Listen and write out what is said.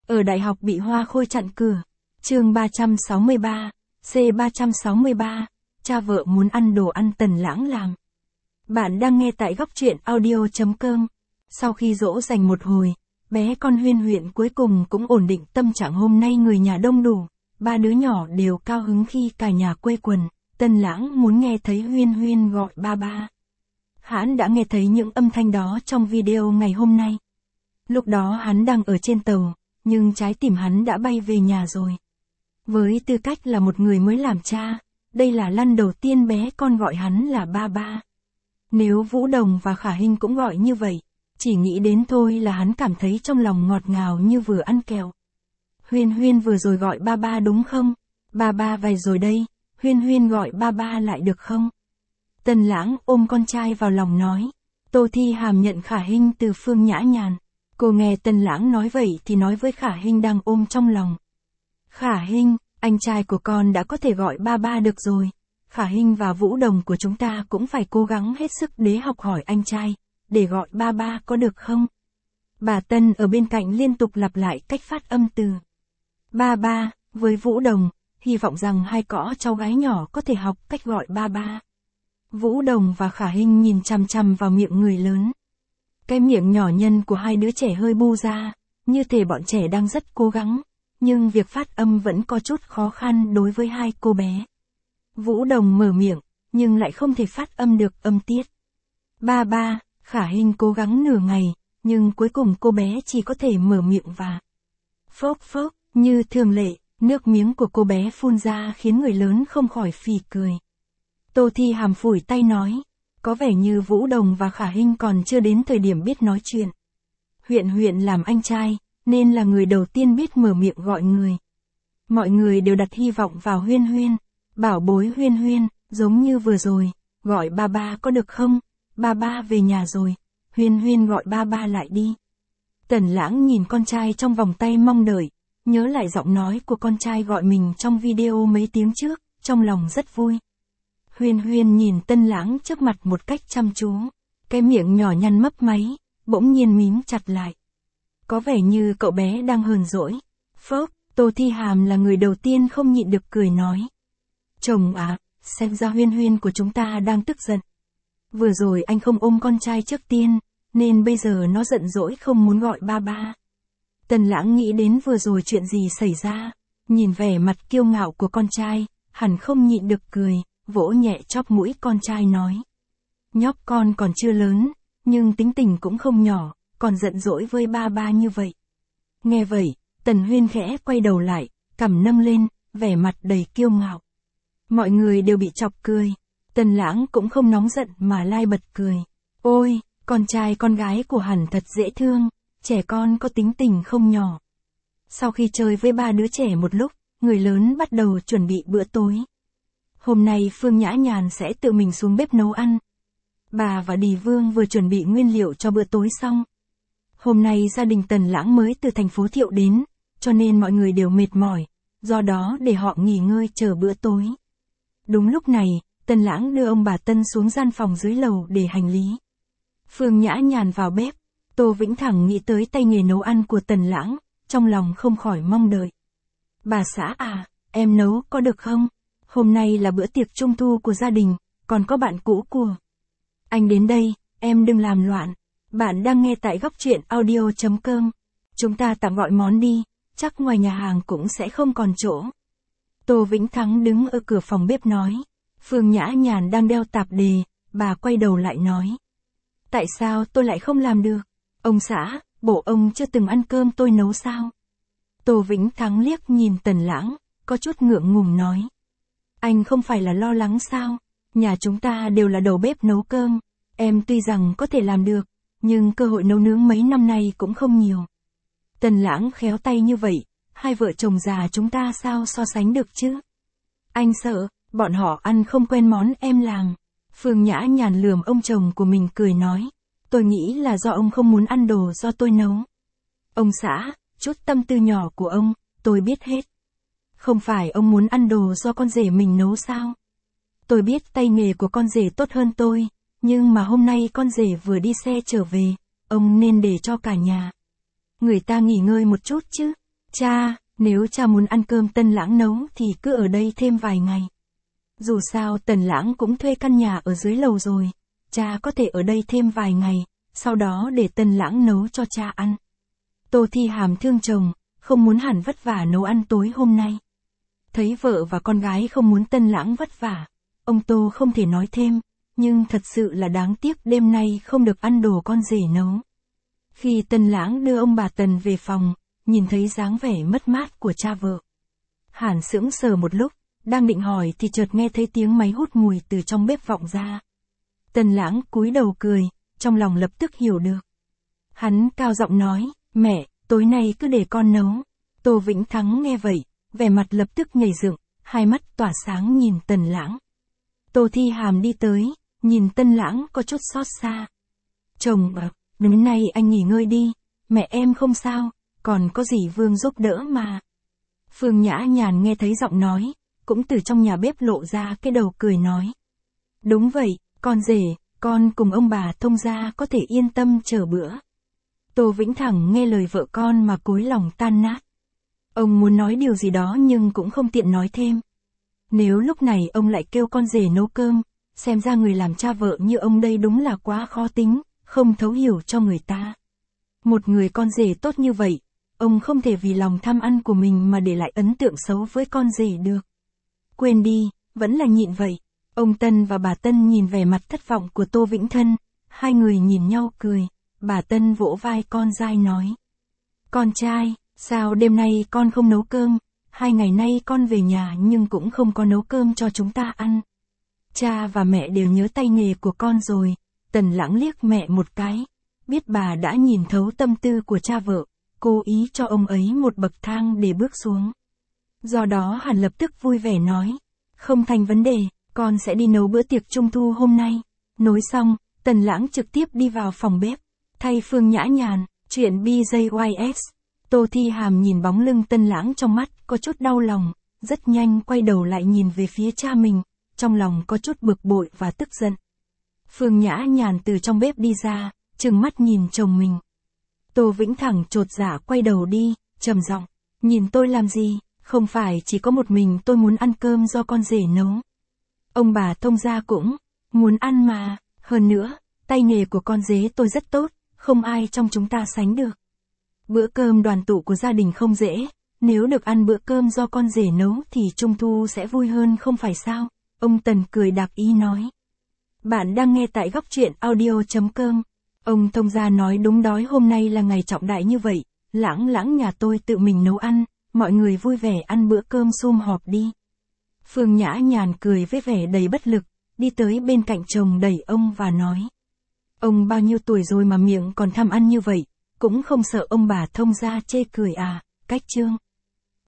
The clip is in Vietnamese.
Ở đại học bị hoa khôi chặn cửa. Chương 363, C363, cha vợ muốn ăn đồ ăn Tần Lãng làm. Bạn đang nghe tại góc truyện audio.com. Sau khi dỗ dành một hồi, bé con Huyên Huyên cuối cùng cũng ổn định tâm trạng. Hôm nay người nhà đông đủ, ba đứa nhỏ đều cao hứng khi cả nhà quây quần. Tần Lãng muốn nghe thấy Huyên Huyên gọi ba ba. Hắn đã nghe thấy những âm thanh đó trong video ngày hôm nay. Lúc đó hắn đang ở trên tàu, nhưng trái tim hắn đã bay về nhà rồi. Với tư cách là một người mới làm cha, đây là lần đầu tiên bé con gọi hắn là ba ba. Nếu Vũ Đồng và Khả Hinh cũng gọi như vậy, chỉ nghĩ đến thôi là hắn cảm thấy trong lòng ngọt ngào như vừa ăn kẹo. Huyên Huyên vừa rồi gọi ba ba đúng không? Ba ba về rồi đây, Huyên Huyên gọi ba ba lại được không? Tần Lãng ôm con trai vào lòng nói. Tô Thi Hàm nhận Khả Hinh từ Phương Nhã Nhàn. Cô nghe Tần Lãng nói vậy thì nói với Khả Hinh đang ôm trong lòng. Khả Hinh, anh trai của con đã có thể gọi ba ba được rồi. Khả Hinh và Vũ Đồng của chúng ta cũng phải cố gắng hết sức để học hỏi anh trai, để gọi ba ba có được không? Bà Tân ở bên cạnh liên tục lặp lại cách phát âm từ ba ba, với Vũ Đồng, hy vọng rằng hai cõ cháu gái nhỏ có thể học cách gọi ba ba. Vũ Đồng và Khả Hinh nhìn chằm chằm vào miệng người lớn. Cái miệng nhỏ nhân của hai đứa trẻ hơi bu ra, như thể bọn trẻ đang rất cố gắng, nhưng việc phát âm vẫn có chút khó khăn đối với hai cô bé. Vũ Đồng mở miệng, nhưng lại không thể phát âm được âm tiết. Ba ba, Khả Hinh cố gắng nửa ngày, nhưng cuối cùng cô bé chỉ có thể mở miệng và phốc phốc, như thường lệ, nước miếng của cô bé phun ra khiến người lớn không khỏi phì cười. Tô Thi Hàm phủi tay nói, có vẻ như Vũ Đồng và Khả Hinh còn chưa đến thời điểm biết nói chuyện. Huyên Huyên làm anh trai, nên là người đầu tiên biết mở miệng gọi người. Mọi người đều đặt hy vọng vào Huyên Huyên, bảo bối Huyên Huyên, giống như vừa rồi, gọi ba ba có được không? Ba ba về nhà rồi, Huyên Huyên gọi ba ba lại đi. Tần Lãng nhìn con trai trong vòng tay mong đợi, nhớ lại giọng nói của con trai gọi mình trong video mấy tiếng trước, trong lòng rất vui. Huyên Huyên nhìn Tần Lãng trước mặt một cách chăm chú, cái miệng nhỏ nhăn mấp máy, bỗng nhiên mím chặt lại. Có vẻ như cậu bé đang hờn dỗi. Phốc, Tô Thi Hàm là người đầu tiên không nhịn được cười nói. Chồng à, xem ra Huyên Huyên của chúng ta đang tức giận. Vừa rồi anh không ôm con trai trước tiên, nên bây giờ nó giận dỗi không muốn gọi ba ba. Tần Lãng nghĩ đến vừa rồi chuyện gì xảy ra, nhìn vẻ mặt kiêu ngạo của con trai, hẳn không nhịn được cười, vỗ nhẹ chóp mũi con trai nói. Nhóc con còn chưa lớn, nhưng tính tình cũng không nhỏ, còn giận dỗi với ba ba như vậy. Nghe vậy, Tần Huyên khẽ quay đầu lại, cằm nâng lên, vẻ mặt đầy kiêu ngạo. Mọi người đều bị chọc cười. Tần Lãng cũng không nóng giận mà lai bật cười. Ôi, con trai con gái của hẳn thật dễ thương, trẻ con có tính tình không nhỏ. Sau khi chơi với ba đứa trẻ một lúc, người lớn bắt đầu chuẩn bị bữa tối. Hôm nay Phương Nhã Nhàn sẽ tự mình xuống bếp nấu ăn. Bà và Đì Vương vừa chuẩn bị nguyên liệu cho bữa tối xong. Hôm nay gia đình Tần Lãng mới từ thành phố Thiệu đến, cho nên mọi người đều mệt mỏi, do đó để họ nghỉ ngơi chờ bữa tối. Đúng lúc này, Tần Lãng đưa ông bà Tân xuống gian phòng dưới lầu để hành lý. Phương Nhã Nhàn vào bếp, Tô Vĩnh Thẳng nghĩ tới tay nghề nấu ăn của Tần Lãng, trong lòng không khỏi mong đợi. Bà xã à, em nấu có được không? Hôm nay là bữa tiệc trung thu của gia đình, còn có bạn cũ của anh đến đây, em đừng làm loạn. Bạn đang nghe tại góc truyện audio.com. Chúng ta tạm gọi món đi, chắc ngoài nhà hàng cũng sẽ không còn chỗ. Tô Vĩnh Thắng đứng ở cửa phòng bếp nói. Phương Nhã Nhàn đang đeo tạp dề, bà quay đầu lại nói. Tại sao tôi lại không làm được? Ông xã, bộ ông chưa từng ăn cơm tôi nấu sao? Tô Vĩnh Thắng liếc nhìn Tần Lãng, có chút ngượng ngùng nói. Anh không phải là lo lắng sao? Nhà chúng ta đều là đầu bếp nấu cơm, em tuy rằng có thể làm được, nhưng cơ hội nấu nướng mấy năm nay cũng không nhiều. Tần Lãng khéo tay như vậy, hai vợ chồng già chúng ta sao so sánh được chứ? Anh sợ, bọn họ ăn không quen món em làm. Phương Nhã Nhàn lườm ông chồng của mình cười nói. Tôi nghĩ là do ông không muốn ăn đồ do tôi nấu. Ông xã, chút tâm tư nhỏ của ông, tôi biết hết. Không phải ông muốn ăn đồ do con rể mình nấu sao? Tôi biết tay nghề của con rể tốt hơn tôi, nhưng mà hôm nay con rể vừa đi xe trở về, ông nên để cho cả nhà người ta nghỉ ngơi một chút chứ. Cha, nếu cha muốn ăn cơm Tân Lãng nấu thì cứ ở đây thêm vài ngày. Dù sao Tần Lãng cũng thuê căn nhà ở dưới lầu rồi, cha có thể ở đây thêm vài ngày, sau đó để Tần Lãng nấu cho cha ăn. Tô Thi Hàm thương chồng, không muốn hẳn vất vả nấu ăn tối hôm nay. Thấy vợ và con gái không muốn Tân Lãng vất vả, ông Tô không thể nói thêm, nhưng thật sự là đáng tiếc đêm nay không được ăn đồ con rể nấu. Khi Tân Lãng đưa ông bà Tần về phòng, nhìn thấy dáng vẻ mất mát của cha vợ. Hàn sững sờ một lúc, đang định hỏi thì chợt nghe thấy tiếng máy hút mùi từ trong bếp vọng ra. Tân Lãng cúi đầu cười, trong lòng lập tức hiểu được. Hắn cao giọng nói, mẹ, tối nay cứ để con nấu. Tô Vĩnh Thắng nghe vậy, vẻ mặt lập tức nhảy dựng, hai mắt tỏa sáng nhìn Tần Lãng. Tô Thi Hàm đi tới, nhìn Tân Lãng có chút xót xa. Chồng bảo, đến nay anh nghỉ ngơi đi, mẹ em không sao, còn có gì Vương giúp đỡ mà. Phương Nhã Nhàn nghe thấy giọng nói, cũng từ trong nhà bếp lộ ra cái đầu cười nói. Đúng vậy, con rể, con cùng ông bà thông gia có thể yên tâm chờ bữa. Tô Vĩnh Thẳng nghe lời vợ con mà cối lòng tan nát. Ông muốn nói điều gì đó nhưng cũng không tiện nói thêm. Nếu lúc này ông lại kêu con rể nấu cơm, xem ra người làm cha vợ như ông đây đúng là quá khó tính, không thấu hiểu cho người ta. Một người con rể tốt như vậy, ông không thể vì lòng tham ăn của mình mà để lại ấn tượng xấu với con rể được. Quên đi, vẫn là nhịn vậy. Ông Tân và bà Tân nhìn vẻ mặt thất vọng của Tô Vĩnh Thân, hai người nhìn nhau cười, bà Tân vỗ vai con dai nói. Con trai, sao đêm nay con không nấu cơm, 2 ngày nay con về nhà nhưng cũng không có nấu cơm cho chúng ta ăn. Cha và mẹ đều nhớ tay nghề của con rồi. Tần Lãng liếc mẹ một cái, biết bà đã nhìn thấu tâm tư của cha vợ, cố ý cho ông ấy một bậc thang để bước xuống. Do đó hắn lập tức vui vẻ nói, không thành vấn đề, con sẽ đi nấu bữa tiệc trung thu hôm nay. Nói xong, Tần Lãng trực tiếp đi vào phòng bếp, thay Phương Nhã Nhàn, chuyện BJYS. Tô Thi Hàm nhìn bóng lưng Tân Lãng trong mắt, có chút đau lòng, rất nhanh quay đầu lại nhìn về phía cha mình, trong lòng có chút bực bội và tức giận. Phương Nhã Nhàn từ trong bếp đi ra, trừng mắt nhìn chồng mình. Tô Vĩnh Thẳng chột dạ quay đầu đi, trầm giọng, nhìn tôi làm gì, không phải chỉ có một mình tôi muốn ăn cơm do con rể nấu. Ông bà thông gia cũng muốn ăn mà, hơn nữa, tay nghề của con rể tôi rất tốt, không ai trong chúng ta sánh được. Bữa cơm đoàn tụ của gia đình không dễ, nếu được ăn bữa cơm do con rể nấu thì trung thu sẽ vui hơn không phải sao? Ông Tần cười đạc ý nói. Bạn đang nghe tại góc truyện audio.com. Ông thông gia nói đúng đói hôm nay là ngày trọng đại như vậy, Lãng nhà tôi tự mình nấu ăn, mọi người vui vẻ ăn bữa cơm sum họp đi. Phương Nhã Nhàn cười với vẻ đầy bất lực, đi tới bên cạnh chồng đẩy ông và nói. Ông bao nhiêu tuổi rồi mà miệng còn tham ăn như vậy, cũng không sợ ông bà thông gia chê cười à, cách chương.